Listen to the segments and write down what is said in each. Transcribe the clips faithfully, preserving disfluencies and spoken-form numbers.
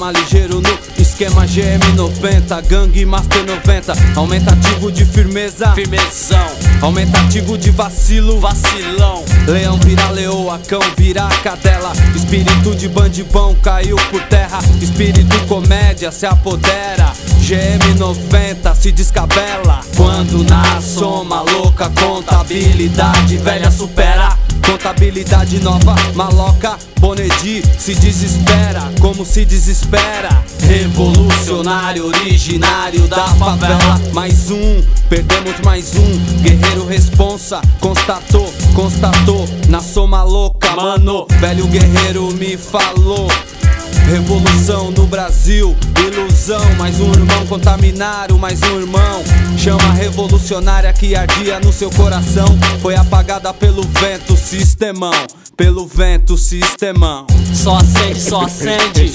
Sistema ligeiro no esquema G M noventa, Gangue Master noventa. Aumentativo de firmeza, firmezão. Aumentativo de vacilo, vacilão. Leão vira leoa, cão vira cadela. Espírito de bandibão caiu por terra. Espírito comédia se apodera. G M noventa se descabela. Quando na soma louca, contabilidade velha supera. Contabilidade nova, maloca, Bonedi se desespera, como se desespera. Revolucionário, originário da favela. Mais um, perdemos mais um. Guerreiro responsa, constatou, constatou. Na soma louca, mano, velho guerreiro me falou. Revolução no Brasil, ilusão. Mais um irmão contaminaram, mais um irmão. Chama revolucionária que ardia no seu coração. Foi apagada pelo vento, sistemão. Pelo vento, sistemão. Só acende, só acende.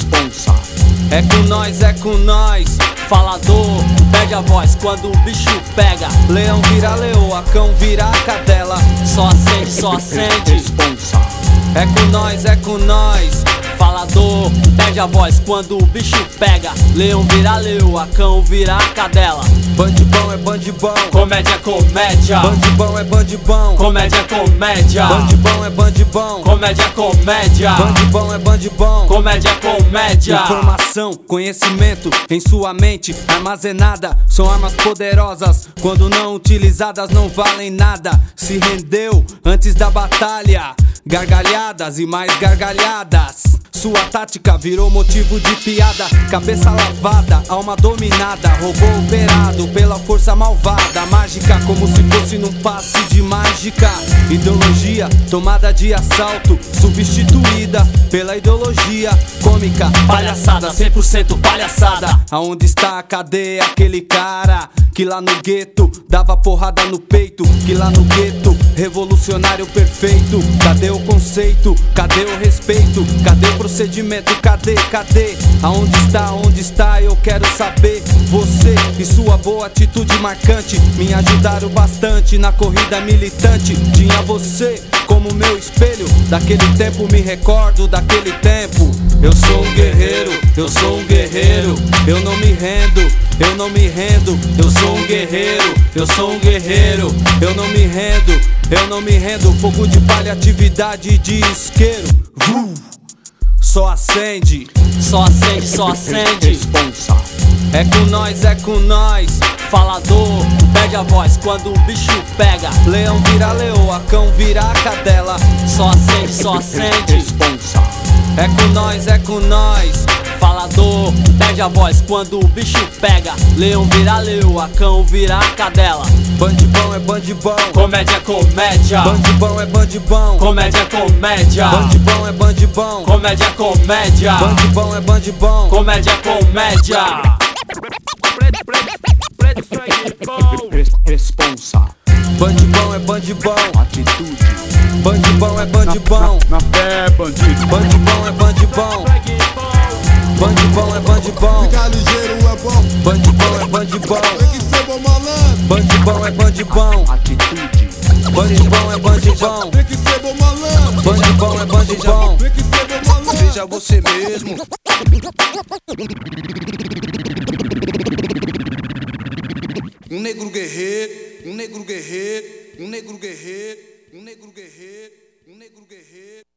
É com nós, é com nós. Falador, perde a voz quando o bicho pega. Leão vira leoa, cão vira cadela. Só acende, só acende. É com nós, é com nós. Falador, perde a voz quando o bicho pega. Leão vira leoa, cão vira cadela. Bandibão é bandibão, comédia, comédia. Bandibão é bandibão, comédia, comédia. Bandibão é bandibão, comédia, comédia. Bandibão é bandibão, comédia, comédia. Informação, conhecimento em sua mente armazenada. São armas poderosas, quando não utilizadas não valem nada. Se rendeu antes da batalha. Gargalhadas e mais gargalhadas. Sua tática virou motivo de piada. Cabeça lavada, alma dominada. Robô operado pela força malvada. Mágica como se fosse num passe de mágica. Ideologia tomada de assalto, substituída pela ideologia cômica. Palhaçada, cem por cento palhaçada. Aonde está, cadê aquele cara que lá no gueto dava porrada no peito? Que lá no gueto, revolucionário perfeito. Cadê o conceito? Cadê o respeito? Cadê o procedimento? Cadê? Cadê? Aonde está? Onde está? Eu quero saber. Você e sua boa atitude marcante me ajudaram bastante na corrida militante. Tinha você como meu espelho. Daquele tempo me recordo daquele tempo. Eu sou um guerreiro, eu sou um guerreiro. Eu não me rendo, eu não me rendo. Eu sou um guerreiro, eu sou um guerreiro. Eu não me rendo, eu não me rendo. Fogo de palha, atividade de isqueiro. uh, Só acende, só acende, só acende. É com nós, é com nós. Falador, perde a voz quando o bicho pega. Leão vira leoa, cão vira cadela. Só acende, só acende. É com nós, é com nós. Falador, perde a voz quando o bicho pega. Leão vira leoa, cão vira cadela. Bandibão é bandibão, comédia, comédia. Bandibão é bandibão, comédia, comédia. Bandibão é bandibão, comédia, comédia. Bandibão é bandibão, comédia, comédia. Responsa. Bandibão é bandibão, atitude. Bandibão é bandibão, na, na, na fé, bandido. Bandibão é bandibão, bandibão é bandibão. Ficar ligeiro é bom. Bandibão é bandibão, tem que ser bom malandro. Bandibão é bandibão, atitude. Bandibão é bandibão, tem que ser bom malandro. Bandibão é bandibão, tem que ser bom malandro. Seja você mesmo. Um negro guerreiro, um negro guerreiro, um negro guerreiro, um negro guerreiro, um negro guerreiro.